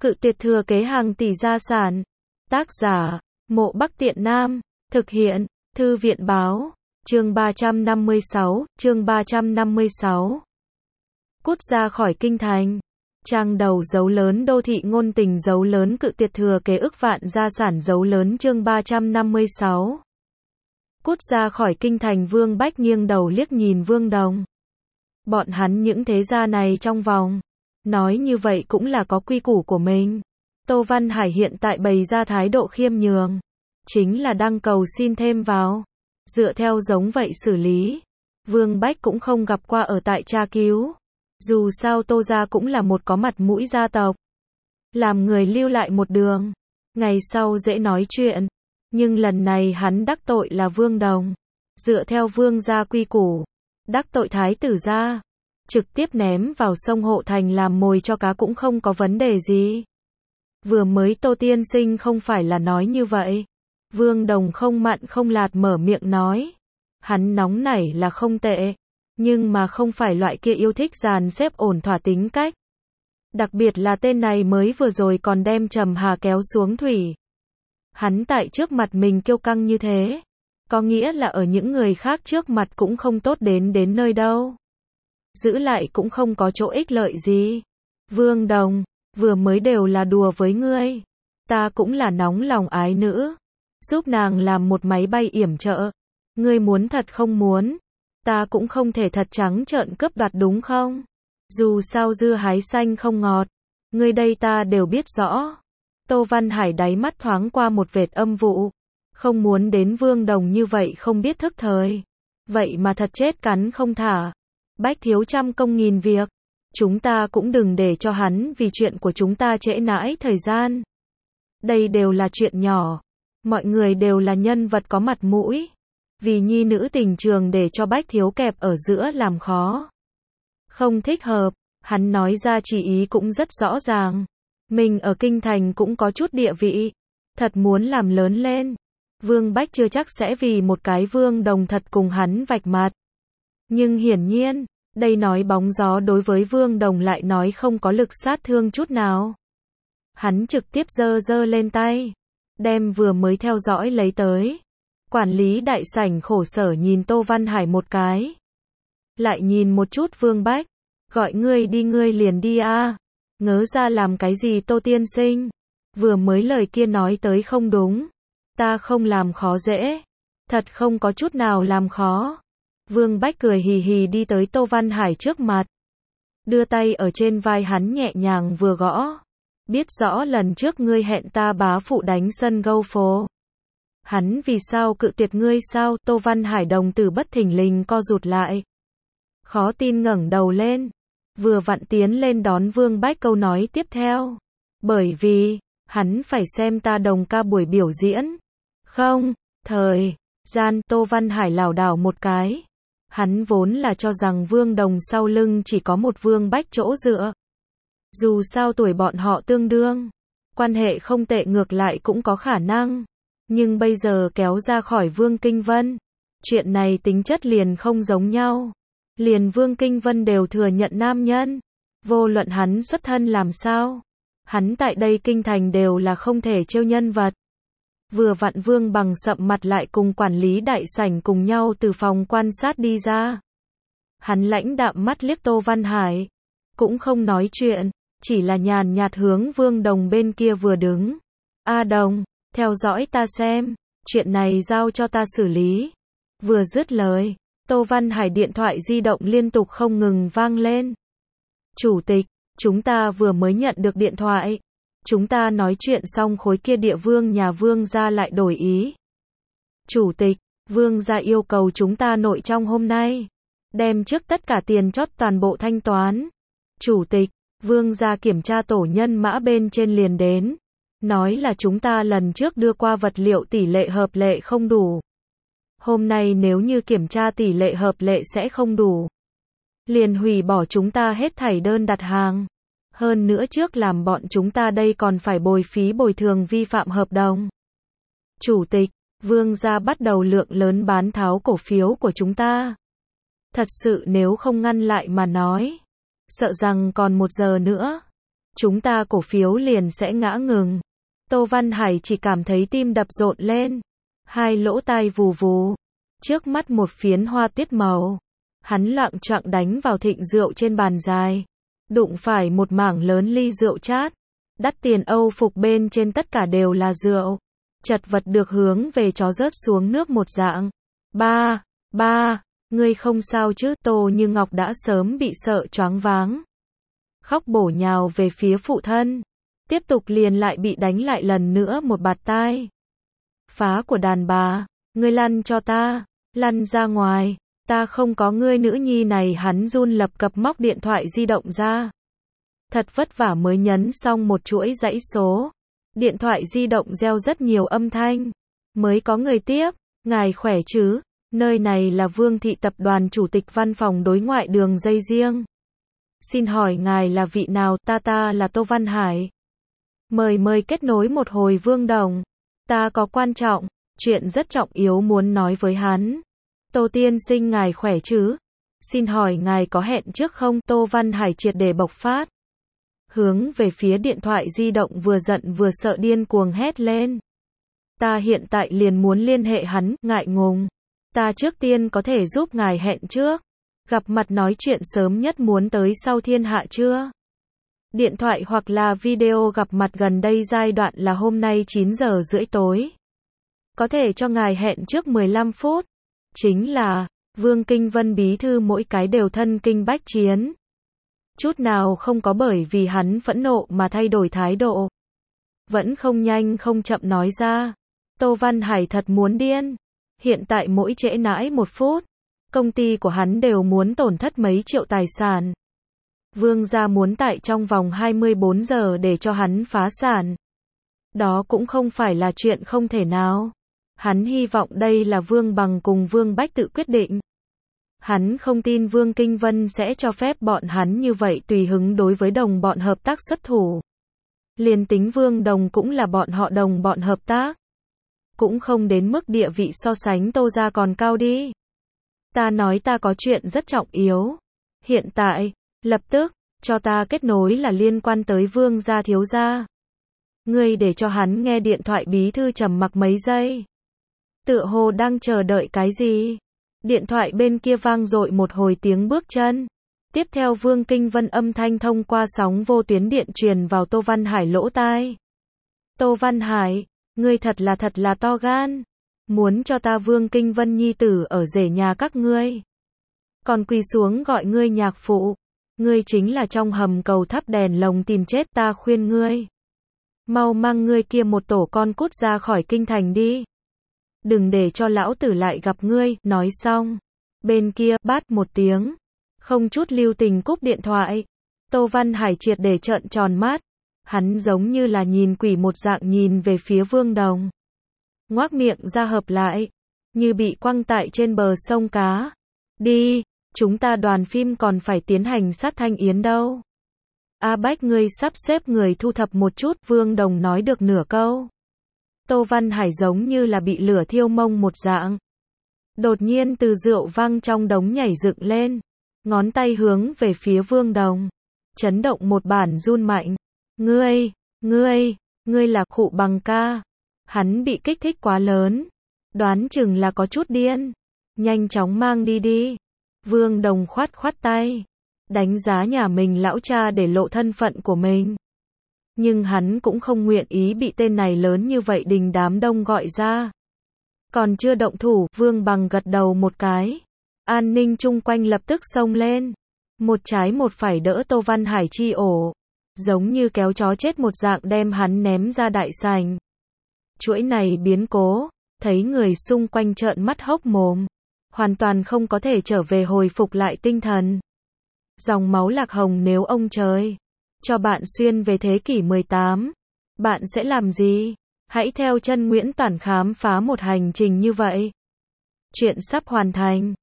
Cự tuyệt thừa kế hàng tỷ gia sản. Tác giả, Mộ Bắc Tiện Nam. Thực hiện, Thư viện báo. Chương 356, chương 356. Cút ra khỏi kinh thành. Trang đầu dấu lớn đô thị ngôn tình dấu lớn cự tuyệt thừa kế ức vạn gia sản dấu lớn chương 356. Cút ra khỏi kinh thành. Vương Bách nghiêng đầu liếc nhìn Vương Đồng. Bọn hắn những thế gia này trong vòng. Nói như vậy cũng là có quy củ của mình. Tô Văn Hải hiện tại bày ra thái độ khiêm nhường. Chính là đang cầu xin thêm vào. Dựa theo giống vậy xử lý. Vương Bách cũng không gặp qua ở tại tra cứu. Dù sao Tô gia cũng là một có mặt mũi gia tộc. Làm người lưu lại một đường. Ngày sau dễ nói chuyện. Nhưng lần này hắn đắc tội là Vương Đồng. Dựa theo Vương gia quy củ. Đắc tội thái tử gia. Trực tiếp ném vào sông Hộ Thành làm mồi cho cá cũng không có vấn đề gì. Vừa mới Tô tiên sinh không phải là nói như vậy. Vương Đồng không mặn không lạt mở miệng nói. Hắn nóng nảy là không tệ. Nhưng mà không phải loại kia yêu thích dàn xếp ổn thỏa tính cách. Đặc biệt là tên này mới vừa rồi còn đem Trầm Hà kéo xuống thủy. Hắn tại trước mặt mình kiêu căng như thế. Có nghĩa là ở những người khác trước mặt cũng không tốt đến nơi đâu. Giữ lại cũng không có chỗ ích lợi gì. Vương Đồng, vừa mới đều là đùa với ngươi. Ta cũng là nóng lòng ái nữ. Giúp nàng làm một máy bay yểm trợ. Ngươi muốn thật không muốn. Ta cũng không thể thật trắng trợn cướp đoạt đúng không? Dù sao dưa hái xanh không ngọt. Ngươi đây ta đều biết rõ. Tô Văn Hải đáy mắt thoáng qua một vệt âm vụ. Không muốn đến Vương Đồng như vậy không biết thức thời. Vậy mà thật chết cắn không thả. Bách thiếu trăm công nghìn việc. Chúng ta cũng đừng để cho hắn vì chuyện của chúng ta trễ nãi thời gian. Đây đều là chuyện nhỏ. Mọi người đều là nhân vật có mặt mũi. Vì nhi nữ tình trường để cho Bách thiếu kẹp ở giữa làm khó. Không thích hợp. Hắn nói ra chỉ ý cũng rất rõ ràng. Mình ở kinh thành cũng có chút địa vị. Thật muốn làm lớn lên. Vương Bách chưa chắc sẽ vì một cái Vương Đồng thật cùng hắn vạch mặt. Nhưng hiển nhiên, đây nói bóng gió đối với Vương Đồng lại nói không có lực sát thương chút nào. Hắn trực tiếp giơ lên tay. Đem vừa mới theo dõi lấy tới. Quản lý đại sảnh khổ sở nhìn Tô Văn Hải một cái. Lại nhìn một chút Vương Bách. Gọi ngươi đi ngươi liền đi a. Ngớ ra làm cái gì Tô tiên sinh. Vừa mới lời kia nói tới không đúng. Ta không làm khó dễ. Thật không có chút nào làm khó. Vương Bách cười hì hì đi tới Tô Văn Hải trước mặt. Đưa tay ở trên vai hắn nhẹ nhàng vừa gõ. Biết rõ lần trước ngươi hẹn ta bá phụ đánh sân gâu phố. Hắn vì sao cự tuyệt ngươi sao? Tô Văn Hải đồng tử bất thình lình co rụt lại. Khó tin ngẩng đầu lên. Vừa vặn tiến lên đón Vương Bách câu nói tiếp theo. Bởi vì, hắn phải xem ta đồng ca buổi biểu diễn. Không, thời gian Tô Văn Hải lảo đảo một cái. Hắn vốn là cho rằng Vương Đồng sau lưng chỉ có một Vương Bách chỗ dựa. Dù sao tuổi bọn họ tương đương. Quan hệ không tệ ngược lại cũng có khả năng. Nhưng bây giờ kéo ra khỏi Vương Kinh Vân. Chuyện này tính chất liền không giống nhau. Liền Vương Kinh Vân đều thừa nhận nam nhân. Vô luận hắn xuất thân làm sao. Hắn tại đây kinh thành đều là không thể trêu nhân vật. Vừa vặn Vương Bằng sậm mặt lại cùng quản lý đại sảnh cùng nhau từ phòng quan sát đi ra. Hắn lãnh đạm mắt liếc Tô Văn Hải. Cũng không nói chuyện. Chỉ là nhàn nhạt hướng Vương Đồng bên kia vừa đứng. A Đồng, theo dõi ta xem. Chuyện này giao cho ta xử lý. Vừa dứt lời. Tô Văn Hải điện thoại di động liên tục không ngừng vang lên. Chủ tịch, chúng ta vừa mới nhận được điện thoại. Chúng ta nói chuyện xong khối kia địa vương nhà Vương gia lại đổi ý. Chủ tịch, Vương gia yêu cầu chúng ta nội trong hôm nay. Đem trước tất cả tiền chót toàn bộ thanh toán. Chủ tịch, Vương gia kiểm tra tổ nhân mã bên trên liền đến. Nói là chúng ta lần trước đưa qua vật liệu tỷ lệ hợp lệ không đủ. Hôm nay nếu như kiểm tra tỷ lệ hợp lệ sẽ không đủ. Liền hủy bỏ chúng ta hết thảy đơn đặt hàng. Hơn nữa trước làm bọn chúng ta đây còn phải bồi phí bồi thường vi phạm hợp đồng. Chủ tịch, Vương gia bắt đầu lượng lớn bán tháo cổ phiếu của chúng ta. Thật sự nếu không ngăn lại mà nói. Sợ rằng còn 1 giờ nữa. chúng ta cổ phiếu liền sẽ ngã ngừng. Tô Văn Hải chỉ cảm thấy tim đập rộn lên, hai lỗ tai vù vù, trước mắt một phiến hoa tuyết màu. Hắn loạng choạng đánh vào thịnh rượu trên bàn dài, đụng phải một mảng lớn ly rượu chát, đắt tiền Âu phục bên trên tất cả đều là rượu, chật vật được hướng về chó rớt xuống nước một dạng. Ba, ngươi không sao chứ? Tô Như Ngọc đã sớm bị sợ choáng váng, khóc bổ nhào về phía phụ thân, tiếp tục liền lại bị đánh lại lần nữa một bạt tai. Phá của đàn bà, ngươi lăn cho ta, lăn ra ngoài, ta không có ngươi nữ nhi này. Hắn run lập cập móc điện thoại di động ra, thật vất vả mới nhấn xong một chuỗi dãy số. Điện thoại di động reo rất nhiều âm thanh, mới có người tiếp. Ngài khỏe chứ? Nơi này là Vương Thị Tập đoàn Chủ tịch Văn phòng Đối ngoại đường dây riêng. Xin hỏi ngài là vị nào? Ta là Tô Văn Hải. Mời kết nối một hồi Vương Đồng. Ta có quan trọng, chuyện rất trọng yếu muốn nói với hắn. Tô tiên sinh ngài khỏe chứ? Xin hỏi ngài có hẹn trước không? Tô Văn Hải triệt để bộc phát, hướng về phía điện thoại di động, vừa giận vừa sợ điên cuồng hét lên. Ta hiện tại liền muốn liên hệ hắn. Ngại ngùng, ta trước tiên có thể giúp ngài hẹn trước. Gặp mặt nói chuyện sớm nhất muốn tới sau thiên hạ chưa? Điện thoại hoặc là video gặp mặt gần đây giai đoạn là hôm nay 9 giờ rưỡi tối. Có thể cho ngài hẹn trước 15 phút. Chính là, Vương Kinh Vân bí thư mỗi cái đều thân kinh bách chiến. Chút nào không có bởi vì hắn phẫn nộ mà thay đổi thái độ. Vẫn không nhanh không chậm nói ra. Tô Văn Hải thật muốn điên. Hiện tại mỗi trễ nãi một phút, công ty của hắn đều muốn tổn thất mấy triệu tài sản. Vương gia muốn tại trong vòng 24 giờ để cho hắn phá sản. Đó cũng không phải là chuyện không thể nào. Hắn hy vọng đây là Vương Bằng cùng Vương Bách tự quyết định. Hắn không tin Vương Kinh Vân sẽ cho phép bọn hắn như vậy tùy hứng đối với đồng bọn hợp tác xuất thủ. Liền tính Vương Đồng cũng là bọn họ đồng bọn hợp tác, cũng không đến mức địa vị so sánh Tô gia còn cao đi. Ta nói ta có chuyện rất trọng yếu. Hiện tại, lập tức, cho ta kết nối là liên quan tới Vương gia thiếu gia. Ngươi để cho hắn nghe điện thoại. Bí thư trầm mặc mấy giây, tựa hồ đang chờ đợi cái gì. Điện thoại bên kia vang dội một hồi tiếng bước chân. Tiếp theo Vương Kinh Vân âm thanh thông qua sóng vô tuyến điện truyền vào Tô Văn Hải lỗ tai. Tô Văn Hải, ngươi thật là to gan. Muốn cho ta Vương Kinh Vân nhi tử ở rể nhà các ngươi. Còn quỳ xuống gọi ngươi nhạc phụ. Ngươi chính là trong hầm cầu thắp đèn lồng tìm chết. Ta khuyên ngươi, mau mang ngươi kia một tổ con cút ra khỏi kinh thành đi. Đừng để cho lão tử lại gặp ngươi. Nói xong, bên kia, bát một tiếng, không chút lưu tình cúp điện thoại. Tô Văn Hải triệt để trợn tròn mắt. Hắn giống như là nhìn quỷ một dạng nhìn về phía Vương Đồng, ngoác miệng ra hợp lại, như bị quăng tại trên bờ sông cá. Đi, chúng ta đoàn phim còn phải tiến hành sát thanh yến đâu. A Bách ngươi sắp xếp người thu thập một chút. Vương Đồng nói được nửa câu, Tô Văn Hải giống như là bị lửa thiêu mông một dạng. Đột nhiên từ rượu vang trong đống nhảy dựng lên, ngón tay hướng về phía Vương Đồng, chấn động một bản run mạnh. Ngươi là Khụ Bằng ca. Hắn bị kích thích quá lớn, đoán chừng là có chút điên. Nhanh chóng mang đi. Vương Đồng khoát tay, đánh giá nhà mình lão cha để lộ thân phận của mình. Nhưng hắn cũng không nguyện ý bị tên này lớn như vậy đình đám đông gọi ra. Còn chưa động thủ, Vương Bằng gật đầu một cái. An ninh chung quanh lập tức xông lên, một trái một phải đỡ Tô Văn Hải chi ổ, giống như kéo chó chết một dạng đem hắn ném ra đại sảnh. Chuỗi này biến cố, thấy người xung quanh trợn mắt hốc mồm, hoàn toàn không có thể trở về hồi phục lại tinh thần. Dòng máu Lạc Hồng, nếu ông trời cho bạn xuyên về thế kỷ 18, bạn sẽ làm gì? Hãy theo chân Nguyễn Toản khám phá một hành trình như vậy. Chuyện sắp hoàn thành.